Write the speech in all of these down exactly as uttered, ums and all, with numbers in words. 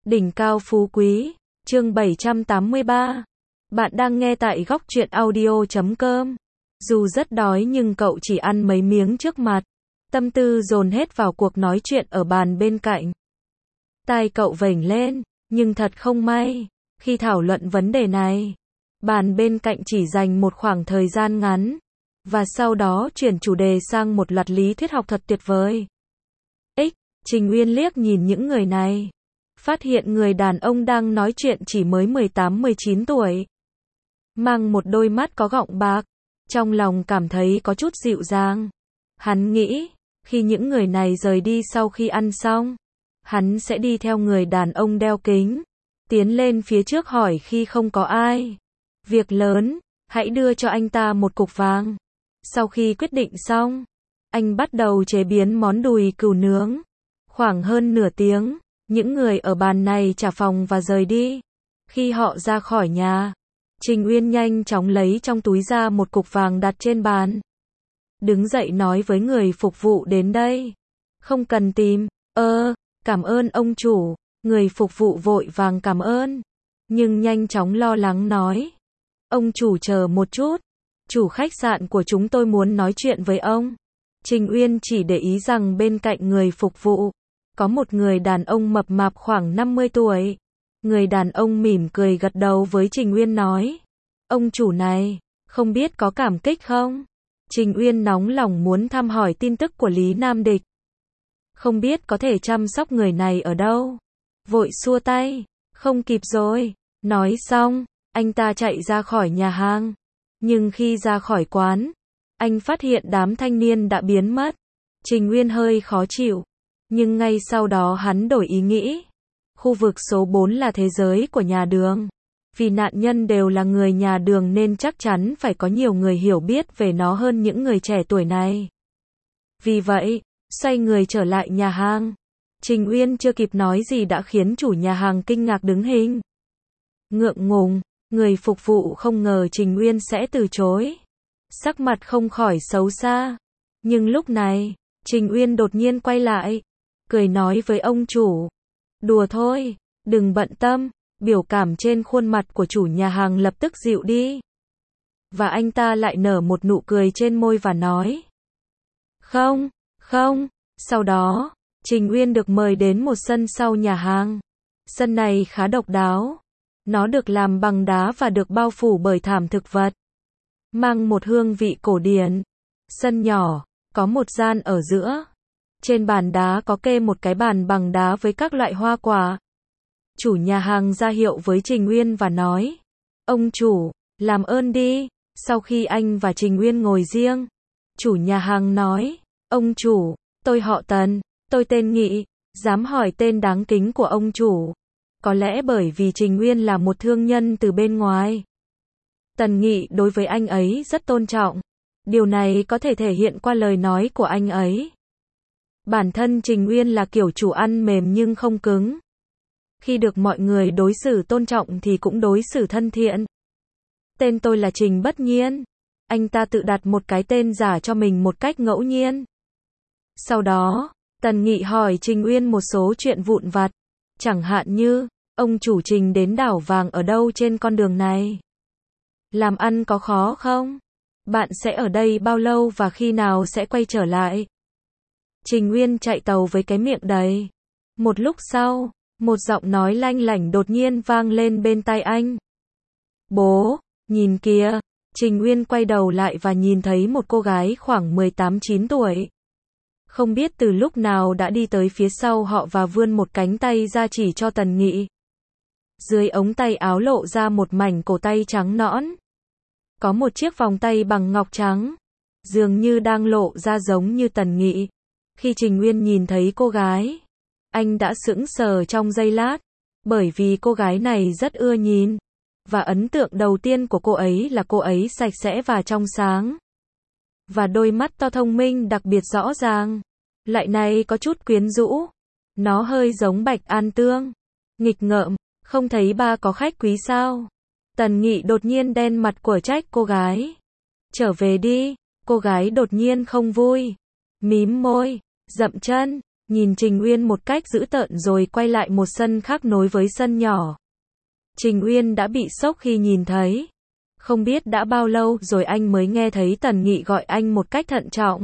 Đỉnh cao phú quý, chương bảy trăm tám mươi ba. Bạn đang nghe tại góc truyện audio chấm com. Dù rất đói nhưng cậu chỉ ăn mấy miếng trước mặt. Tâm tư dồn hết vào cuộc nói chuyện ở bàn bên cạnh. Tai cậu vểnh lên, nhưng thật không may, khi thảo luận vấn đề này, bàn bên cạnh chỉ dành một khoảng thời gian ngắn, và sau đó chuyển chủ đề sang một loạt lý thuyết học thật tuyệt vời. X, Trình Uyên liếc nhìn những người này, phát hiện người đàn ông đang nói chuyện chỉ mới mười tám mười chín tuổi. Mang một đôi mắt có gọng bạc, trong lòng cảm thấy có chút dịu dàng. Hắn nghĩ, khi những người này rời đi sau khi ăn xong, hắn sẽ đi theo người đàn ông đeo kính, tiến lên phía trước hỏi khi không có ai. Việc lớn, hãy đưa cho anh ta một cục vàng. Sau khi quyết định xong, anh bắt đầu chế biến món đùi cừu nướng. Khoảng hơn nửa tiếng, những người ở bàn này trả phòng và rời đi. Khi họ ra khỏi nhà, Trình Uyên nhanh chóng lấy trong túi ra một cục vàng đặt trên bàn. Đứng dậy nói với người phục vụ đến đây. Không cần tìm, ơ, cảm ơn ông chủ. Người phục vụ vội vàng cảm ơn, nhưng nhanh chóng lo lắng nói. Ông chủ chờ một chút, chủ khách sạn của chúng tôi muốn nói chuyện với ông. Trình Uyên chỉ để ý rằng bên cạnh người phục vụ, có một người đàn ông mập mạp khoảng năm mươi tuổi. Người đàn ông mỉm cười gật đầu với Trình Uyên nói. Ông chủ này, không biết có cảm kích không? Trình Uyên nóng lòng muốn thăm hỏi tin tức của Lý Nam Địch. Không biết có thể chăm sóc người này ở đâu. Vội xua tay, không kịp rồi. Nói xong, anh ta chạy ra khỏi nhà hàng. Nhưng khi ra khỏi quán, anh phát hiện đám thanh niên đã biến mất. Trình Uyên hơi khó chịu, nhưng ngay sau đó hắn đổi ý nghĩ. Khu vực số bốn là thế giới của nhà đường. Vì nạn nhân đều là người nhà đường nên chắc chắn phải có nhiều người hiểu biết về nó hơn những người trẻ tuổi này. Vì vậy, xoay người trở lại nhà hàng. Trình Uyên chưa kịp nói gì đã khiến chủ nhà hàng kinh ngạc đứng hình. Ngượng ngùng, người phục vụ không ngờ Trình Uyên sẽ từ chối. Sắc mặt không khỏi xấu xa. Nhưng lúc này, Trình Uyên đột nhiên quay lại, cười nói với ông chủ. Đùa thôi, đừng bận tâm. Biểu cảm trên khuôn mặt của chủ nhà hàng lập tức dịu đi. Và anh ta lại nở một nụ cười trên môi và nói. Không, không. Sau đó, Trình Uyên được mời đến một sân sau nhà hàng. Sân này khá độc đáo. Nó được làm bằng đá và được bao phủ bởi thảm thực vật, mang một hương vị cổ điển. Sân nhỏ, có một gian ở giữa. Trên bàn đá có kê một cái bàn bằng đá với các loại hoa quả. Chủ nhà hàng ra hiệu với Trình Uyên và nói. Ông chủ, làm ơn đi. Sau khi anh và Trình Uyên ngồi riêng, chủ nhà hàng nói. Ông chủ, tôi họ Tần, tôi tên Nghị, dám hỏi tên đáng kính của ông chủ. Có lẽ bởi vì Trình Uyên là một thương nhân từ bên ngoài. Tần Nghị đối với anh ấy rất tôn trọng. Điều này có thể thể hiện qua lời nói của anh ấy. Bản thân Trình Uyên là kiểu chủ ăn mềm nhưng không cứng. Khi được mọi người đối xử tôn trọng thì cũng đối xử thân thiện. Tên tôi là Trình Bất Nhiên. Anh ta tự đặt một cái tên giả cho mình một cách ngẫu nhiên. Sau đó, Tần Nghị hỏi Trình Uyên một số chuyện vụn vặt. Chẳng hạn như, ông chủ Trình đến đảo vàng ở đâu trên con đường này? Làm ăn có khó không? Bạn sẽ ở đây bao lâu và khi nào sẽ quay trở lại? Trình Uyên chạy tàu với cái miệng đầy. Một lúc sau, một giọng nói lanh lảnh đột nhiên vang lên bên tai anh. Bố, nhìn kìa. Trình Uyên quay đầu lại và nhìn thấy một cô gái khoảng mười tám chín tuổi. Không biết từ lúc nào đã đi tới phía sau họ và vươn một cánh tay ra chỉ cho Tần Nghị. Dưới ống tay áo lộ ra một mảnh cổ tay trắng nõn. Có một chiếc vòng tay bằng ngọc trắng. Dường như đang lộ ra giống như Tần Nghị. Khi Trình Uyên nhìn thấy cô gái, anh đã sững sờ trong giây lát. Bởi vì cô gái này rất ưa nhìn. Và ấn tượng đầu tiên của cô ấy là cô ấy sạch sẽ và trong sáng. Và đôi mắt to thông minh đặc biệt rõ ràng. Lại này có chút quyến rũ. Nó hơi giống Bạch An Tương. Nghịch ngợm, không thấy ba có khách quý sao? Tần Nghị đột nhiên đen mặt của trách cô gái. Trở về đi. Cô gái đột nhiên không vui. Mím môi, dậm chân. nhìn Trình Uyên một cách dữ tợn rồi quay lại một sân khác nối với sân nhỏ. Trình Uyên đã bị sốc khi nhìn thấy. Không biết đã bao lâu rồi anh mới nghe thấy Tần Nghị gọi anh một cách thận trọng.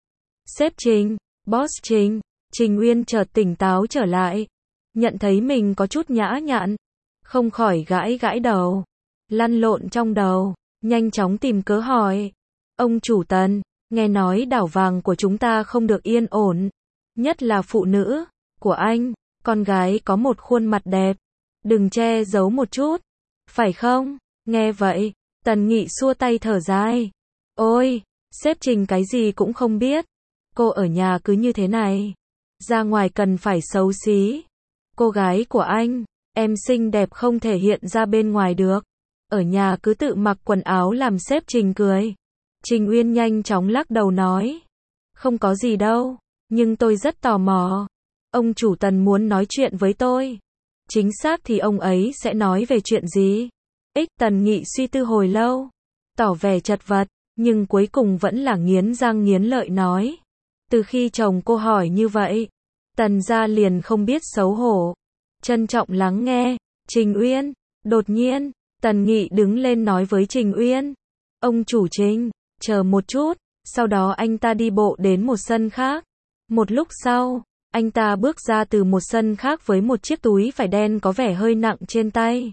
Sếp Trình, boss Trình. Trình Uyên chợt tỉnh táo trở lại. Nhận thấy mình có chút nhã nhặn. Không khỏi gãi gãi đầu. Lăn lộn trong đầu. Nhanh chóng tìm cớ hỏi. Ông chủ Tần, nghe nói đảo vàng của chúng ta không được yên ổn. Nhất là phụ nữ của anh. Con gái có một khuôn mặt đẹp. Đừng che giấu một chút. Phải không? Nghe vậy, Tần Nghị xua tay thở dài. Ôi, sếp Trình cái gì cũng không biết. Cô ở nhà cứ như thế này. Ra ngoài cần phải xấu xí. Cô gái của anh, em xinh đẹp không thể hiện ra bên ngoài được. Ở nhà cứ tự mặc quần áo làm sếp Trình cười. Trình Uyên nhanh chóng lắc đầu nói. Không có gì đâu, nhưng tôi rất tò mò. Ông chủ Tần muốn nói chuyện với tôi. Chính xác thì ông ấy sẽ nói về chuyện gì? Ích Tần Nghị suy tư hồi lâu, tỏ vẻ chật vật, nhưng cuối cùng vẫn là nghiến răng nghiến lợi nói. Từ khi chồng cô hỏi như vậy, Tần gia liền không biết xấu hổ. Trân trọng lắng nghe, Trình Uyên. Đột nhiên, Tần Nghị đứng lên nói với Trình Uyên. Ông chủ Trình, chờ một chút, sau đó anh ta đi bộ đến một sân khác. Một lúc sau, anh ta bước ra từ một sân khác với một chiếc túi vải đen có vẻ hơi nặng trên tay.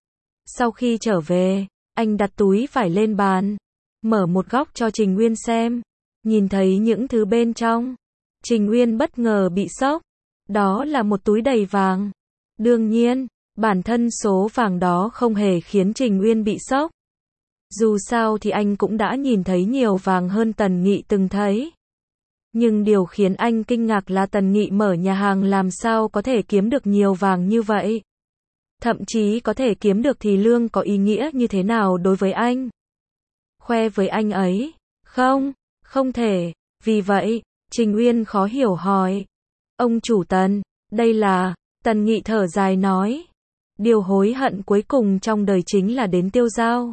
Sau khi trở về, anh đặt túi vải lên bàn, mở một góc cho Trình Uyên xem, nhìn thấy những thứ bên trong. Trình Uyên bất ngờ bị sốc, đó là một túi đầy vàng. Đương nhiên, bản thân số vàng đó không hề khiến Trình Uyên bị sốc. Dù sao thì anh cũng đã nhìn thấy nhiều vàng hơn Tần Nghị từng thấy. Nhưng điều khiến anh kinh ngạc là Tần Nghị mở nhà hàng làm sao có thể kiếm được nhiều vàng như vậy. Thậm chí có thể kiếm được thì lương có ý nghĩa như thế nào đối với anh. Khoe với anh ấy. Không, không thể. Vì vậy, Trình Uyên khó hiểu hỏi. Ông chủ Tần, đây là... Tần Nghị thở dài nói. Điều hối hận cuối cùng trong đời chính là đến tiêu dao.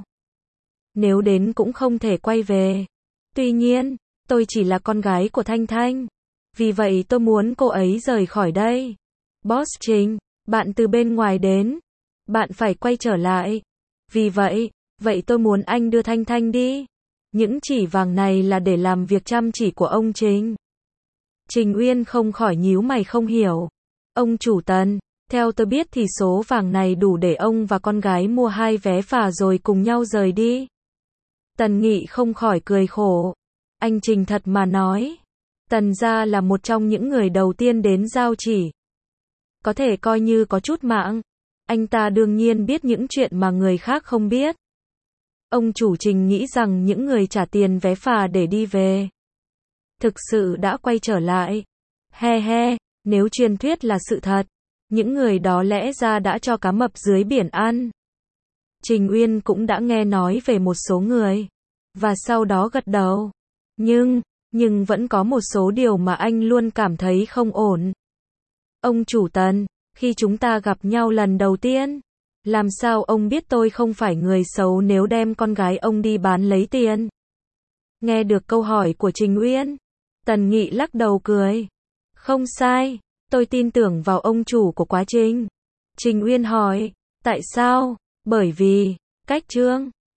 Nếu đến cũng không thể quay về. Tuy nhiên, tôi chỉ là con gái của Thanh Thanh. Vì vậy tôi muốn cô ấy rời khỏi đây. Boss Trình, bạn từ bên ngoài đến. Bạn phải quay trở lại. Vì vậy, vậy tôi muốn anh đưa Thanh Thanh đi. Những chỉ vàng này là để làm việc chăm chỉ của ông Trình. Trình Uyên không khỏi nhíu mày không hiểu. Ông chủ Tần, theo tôi biết thì số vàng này đủ để ông và con gái mua hai vé phà rồi cùng nhau rời đi. Tần Nghị không khỏi cười khổ. Anh Trình thật mà nói. Tần gia là một trong những người đầu tiên đến Giao Chỉ. Có thể coi như có chút mạng. Anh ta đương nhiên biết những chuyện mà người khác không biết. Ông chủ Trình nghĩ rằng những người trả tiền vé phà để đi về thực sự đã quay trở lại. He he, nếu truyền thuyết là sự thật, những người đó lẽ ra đã cho cá mập dưới biển ăn. Trình Uyên cũng đã nghe nói về một số người, và sau đó gật đầu. Nhưng, nhưng vẫn có một số điều mà anh luôn cảm thấy không ổn. Ông chủ Tần, khi chúng ta gặp nhau lần đầu tiên, làm sao ông biết tôi không phải người xấu nếu đem con gái ông đi bán lấy tiền? Nghe được câu hỏi của Trình Uyên, Tần Nghị lắc đầu cười. Không sai, tôi tin tưởng vào ông chủ của quá trình. Trình Uyên hỏi, tại sao? Bởi vì, cách chương